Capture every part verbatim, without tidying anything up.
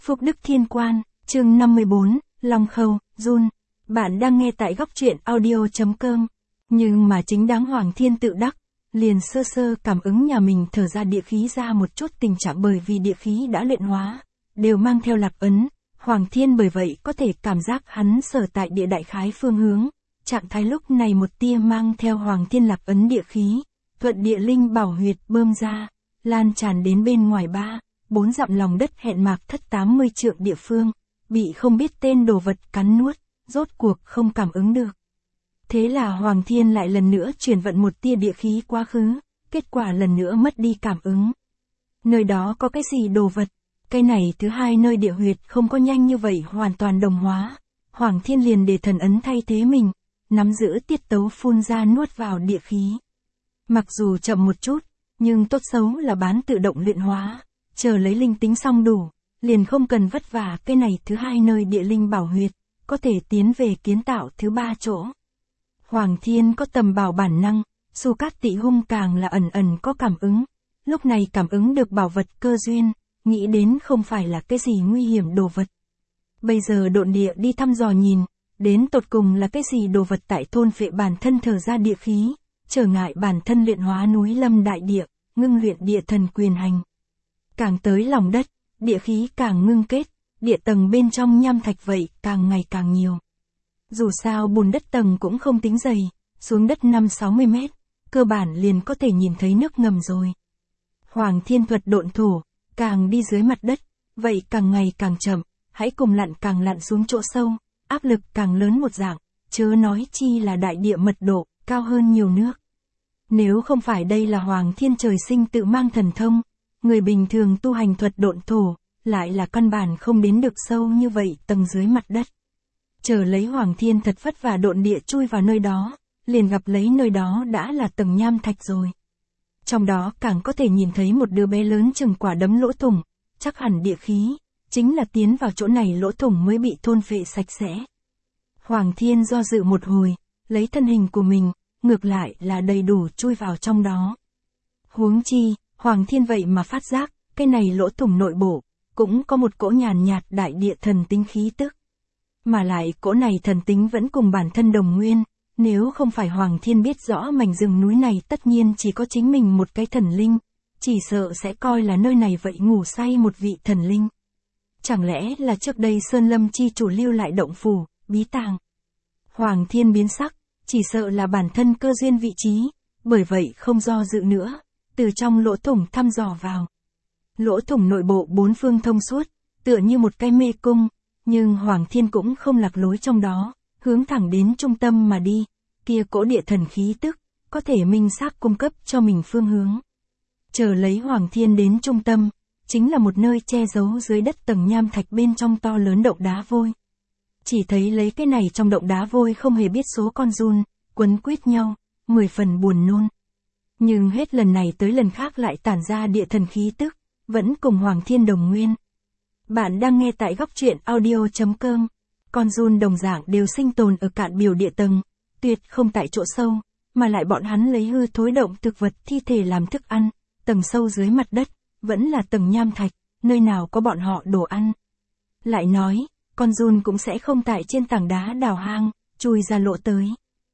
Phúc Đức Thiên Quan, chương năm mươi bốn, Long Khâu, Jun. Bạn đang nghe tại góc truyện audio chấm com. Nhưng mà chính đáng Hoàng Thiên tự đắc, liền sơ sơ cảm ứng nhà mình thở ra địa khí ra một chút tình trạng bởi vì địa khí đã luyện hóa, đều mang theo lạc ấn. Hoàng Thiên bởi vậy có thể cảm giác hắn sở tại địa đại khái phương hướng. Trạng thái lúc này một tia mang theo Hoàng Thiên lạc ấn địa khí, thuận địa linh bảo huyệt bơm ra, lan tràn đến bên ngoài ba, bốn dặm lòng đất hẹn mạc thất tám mươi trượng địa phương, bị không biết tên đồ vật cắn nuốt, rốt cuộc không cảm ứng được. Thế là Hoàng Thiên lại lần nữa chuyển vận một tia địa khí quá khứ, kết quả lần nữa mất đi cảm ứng. Nơi đó có cái gì đồ vật? Cái này thứ hai nơi địa huyệt không có nhanh như vậy hoàn toàn đồng hóa. Hoàng Thiên liền để thần ấn thay thế mình, nắm giữ tiết tấu phun ra nuốt vào địa khí. Mặc dù chậm một chút, nhưng tốt xấu là bán tự động luyện hóa, chờ lấy linh tính xong đủ, liền không cần vất vả cái này thứ hai nơi địa linh bảo huyệt, có thể tiến về kiến tạo thứ ba chỗ. Hoàng Thiên có tầm bảo bản năng, Su Cát Tị Hung càng là ẩn ẩn có cảm ứng, lúc này cảm ứng được bảo vật cơ duyên, nghĩ đến không phải là cái gì nguy hiểm đồ vật. Bây giờ độn địa đi thăm dò nhìn, đến tột cùng là cái gì đồ vật tại thôn phệ bản thân thở ra địa khí, trở ngại bản thân luyện hóa núi lâm đại địa, ngưng luyện địa thần quyền hành. Càng tới lòng đất, địa khí càng ngưng kết, địa tầng bên trong nham thạch vậy càng ngày càng nhiều. Dù sao bùn đất tầng cũng không tính dày, xuống đất năm sáu mươi mét, cơ bản liền có thể nhìn thấy nước ngầm rồi. Hoàng Thiên thuật độn thổ, càng đi dưới mặt đất, vậy càng ngày càng chậm, hãy cùng lặn càng lặn xuống chỗ sâu, áp lực càng lớn một dạng, chớ nói chi là đại địa mật độ, cao hơn nhiều nước. Nếu không phải đây là Hoàng Thiên trời sinh tự mang thần thông, người bình thường tu hành thuật độn thổ, lại là căn bản không đến được sâu như vậy tầng dưới mặt đất. Chờ lấy Hoàng Thiên thật vất vả độn địa chui vào nơi đó, liền gặp lấy nơi đó đã là tầng nham thạch rồi. Trong đó càng có thể nhìn thấy một đứa bé lớn chừng quả đấm lỗ thủng, chắc hẳn địa khí, chính là tiến vào chỗ này lỗ thủng mới bị thôn phệ sạch sẽ. Hoàng Thiên do dự một hồi, lấy thân hình của mình, ngược lại là đầy đủ chui vào trong đó. Huống chi, Hoàng Thiên vậy mà phát giác, cái này lỗ thủng nội bộ, cũng có một cỗ nhàn nhạt đại địa thần tính khí tức. Mà lại cỗ này thần tính vẫn cùng bản thân đồng nguyên, nếu không phải Hoàng Thiên biết rõ mảnh rừng núi này tất nhiên chỉ có chính mình một cái thần linh, chỉ sợ sẽ coi là nơi này vậy ngủ say một vị thần linh. Chẳng lẽ là trước đây Sơn Lâm chi chủ lưu lại động phủ, bí tàng. Hoàng Thiên biến sắc, chỉ sợ là bản thân cơ duyên vị trí, bởi vậy không do dự nữa, từ trong lỗ thủng thăm dò vào. Lỗ thủng nội bộ bốn phương thông suốt, tựa như một cái mê cung, nhưng Hoàng Thiên cũng không lạc lối trong đó, hướng thẳng đến trung tâm mà đi, kia cỗ địa thần khí tức, có thể minh xác cung cấp cho mình phương hướng. Chờ lấy Hoàng Thiên đến trung tâm, chính là một nơi che giấu dưới đất tầng nham thạch bên trong to lớn động đá vôi. Chỉ thấy lấy cái này trong động đá vôi không hề biết số con giun, quấn quýt nhau, mười phần buồn nôn. Nhưng hết lần này tới lần khác lại tản ra địa thần khí tức, vẫn cùng Hoàng Thiên đồng nguyên. Bạn đang nghe tại góc truyện audio chấm com. Con giun đồng dạng đều sinh tồn ở cạn biểu địa tầng, tuyệt không tại chỗ sâu, mà lại bọn hắn lấy hư thối động thực vật thi thể làm thức ăn, tầng sâu dưới mặt đất, vẫn là tầng nham thạch, nơi nào có bọn họ đồ ăn. Lại nói, con giun cũng sẽ không tại trên tảng đá đào hang, chui ra lỗ tới.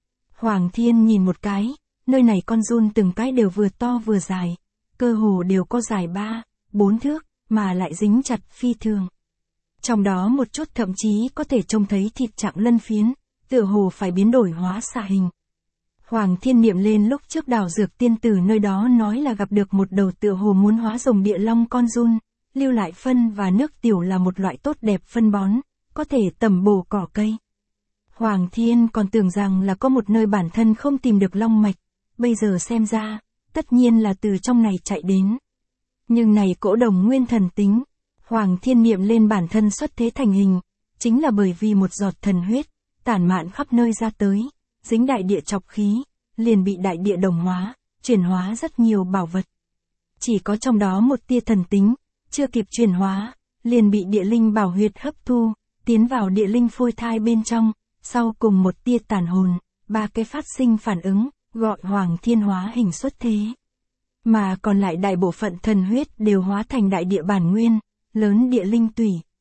Hoàng Thiên nhìn một cái, nơi này con giun từng cái đều vừa to vừa dài, cơ hồ đều có dài ba, bốn thước, mà lại dính chặt phi thường. Trong đó một chút thậm chí có thể trông thấy thịt trạng lân phiến, tựa hồ phải biến đổi hóa xạ hình. Hoàng Thiên niệm lên lúc trước đào dược tiên tử nơi đó nói là gặp được một đầu tựa hồ muốn hóa rồng địa long con giun, lưu lại phân và nước tiểu là một loại tốt đẹp phân bón, có thể tẩm bổ cỏ cây. Hoàng Thiên còn tưởng rằng là có một nơi bản thân không tìm được long mạch, bây giờ xem ra, tất nhiên là từ trong này chạy đến. Nhưng này cỗ đồng nguyên thần tính, Hoàng Thiên niệm lên bản thân xuất thế thành hình, chính là bởi vì một giọt thần huyết, tản mạn khắp nơi ra tới, dính đại địa chọc khí, liền bị đại địa đồng hóa, chuyển hóa rất nhiều bảo vật. Chỉ có trong đó một tia thần tính, chưa kịp chuyển hóa, liền bị địa linh bảo huyệt hấp thu, tiến vào địa linh phôi thai bên trong, sau cùng một tia tàn hồn, ba cái phát sinh phản ứng, gọi Hoàng Thiên hóa hình xuất thế. Mà còn lại đại bộ phận thần huyết đều hóa thành đại địa bản nguyên, lớn địa linh tủy,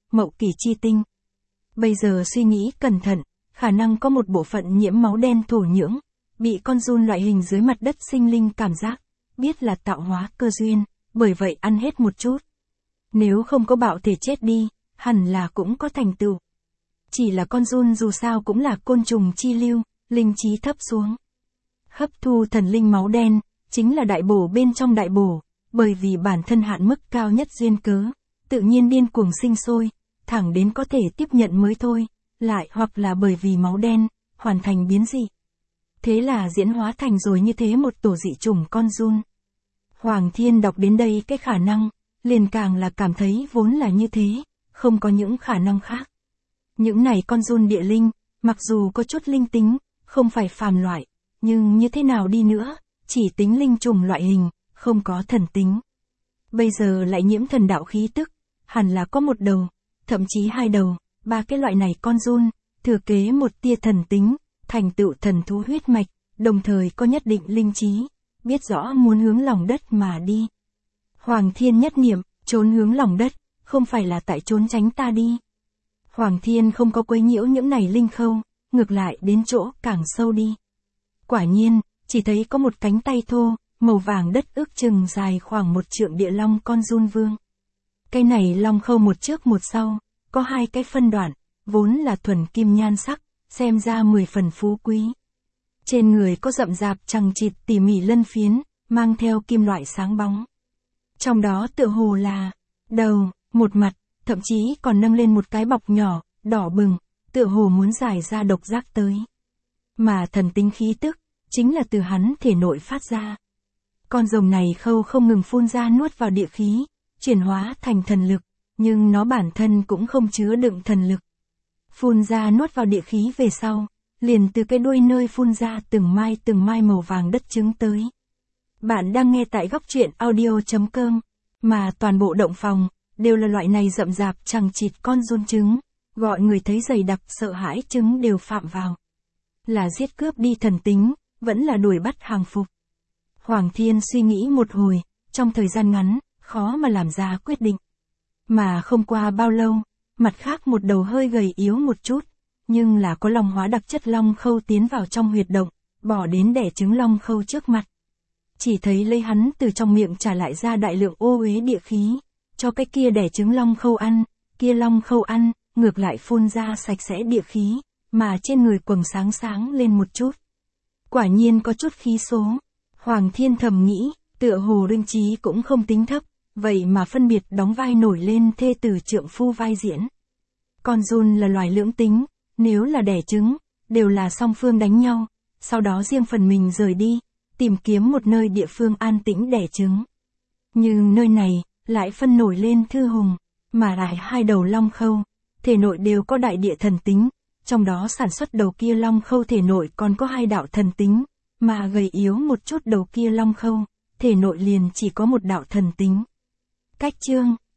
Mậu Kỷ chi tinh. Bây giờ suy nghĩ cẩn thận, khả năng có một bộ phận nhiễm máu đen thổ nhưỡng, bị con giun loại hình dưới mặt đất sinh linh cảm giác, biết là tạo hóa cơ duyên, bởi vậy ăn hết một chút. Nếu không có bạo thể chết đi, hẳn là cũng có thành tựu. Chỉ là con giun dù sao cũng là côn trùng chi lưu, linh trí thấp xuống. Hấp thu thần linh máu đen, chính là đại bổ bên trong đại bổ, bởi vì bản thân hạn mức cao nhất duyên cớ, tự nhiên điên cuồng sinh sôi, thẳng đến có thể tiếp nhận mới thôi, lại hoặc là bởi vì máu đen, hoàn thành biến dị. Thế là diễn hóa thành rồi như thế một tổ dị chủng con giun. Hoàng Thiên đọc đến đây cái khả năng, liền càng là cảm thấy vốn là như thế, không có những khả năng khác. Những này con giun địa linh, mặc dù có chút linh tính, không phải phàm loại, nhưng như thế nào đi nữa, chỉ tính linh trùng loại hình, không có thần tính. Bây giờ lại nhiễm thần đạo khí tức, hẳn là có một đầu, thậm chí hai đầu, ba cái loại này con giun, thừa kế một tia thần tính, thành tựu thần thú huyết mạch, đồng thời có nhất định linh trí, biết rõ muốn hướng lòng đất mà đi. Hoàng Thiên nhất niệm, trốn hướng lòng đất, không phải là tại trốn tránh ta đi. Hoàng Thiên không có quấy nhiễu những này linh khâu, ngược lại đến chỗ càng sâu đi. Quả nhiên, chỉ thấy có một cánh tay thô, màu vàng đất ước chừng dài khoảng một trượng địa long con giun vương. Cái này long khâu một trước một sau, có hai cái phân đoạn, vốn là thuần kim nhan sắc, xem ra mười phần phú quý. Trên người có rậm rạp chằng chịt tỉ mỉ lân phiến, mang theo kim loại sáng bóng. Trong đó tựa hồ là đầu, một mặt, thậm chí còn nâng lên một cái bọc nhỏ, đỏ bừng, tựa hồ muốn giải ra độc giác tới. Mà thần tính khí tức, chính là từ hắn thể nội phát ra. Con rồng này khâu không ngừng phun ra nuốt vào địa khí, chuyển hóa thành thần lực, nhưng nó bản thân cũng không chứa đựng thần lực. Phun ra nuốt vào địa khí về sau, liền từ cái đuôi nơi phun ra từng mai từng mai màu vàng đất trứng tới. Bạn đang nghe tại góc truyện audio chấm com, mà toàn bộ động phòng, đều là loại này rậm rạp chằng chịt con giun trứng, gọi người thấy dày đặc sợ hãi trứng đều phạm vào. Là giết cướp đi thần tính, vẫn là đuổi bắt hàng phục. Hoàng Thiên suy nghĩ một hồi, trong thời gian ngắn, khó mà làm ra quyết định. Mà không qua bao lâu, mặt khác một đầu hơi gầy yếu một chút, nhưng là có long hóa đặc chất long khâu tiến vào trong huyệt động, bỏ đến đẻ trứng long khâu trước mặt. Chỉ thấy lấy hắn từ trong miệng trả lại ra đại lượng ô uế địa khí, cho cái kia đẻ trứng long khâu ăn, kia long khâu ăn, ngược lại phun ra sạch sẽ địa khí, mà trên người quầng sáng sáng lên một chút. Quả nhiên có chút khí số. Hoàng Thiên thầm nghĩ, tựa hồ linh trí cũng không tính thấp, vậy mà phân biệt đóng vai nổi lên thê tử trượng phu vai diễn. Con giun là loài lưỡng tính, nếu là đẻ trứng, đều là song phương đánh nhau, sau đó riêng phần mình rời đi, tìm kiếm một nơi địa phương an tĩnh đẻ trứng. Nhưng nơi này, lại phân nổi lên thư hùng, mà lại hai đầu long khâu, thể nội đều có đại địa thần tính, trong đó sản xuất đầu kia long khâu thể nội còn có hai đạo thần tính, mà gầy yếu một chút đầu kia long khâu, thể nội liền chỉ có một đạo thần tính. Cách chương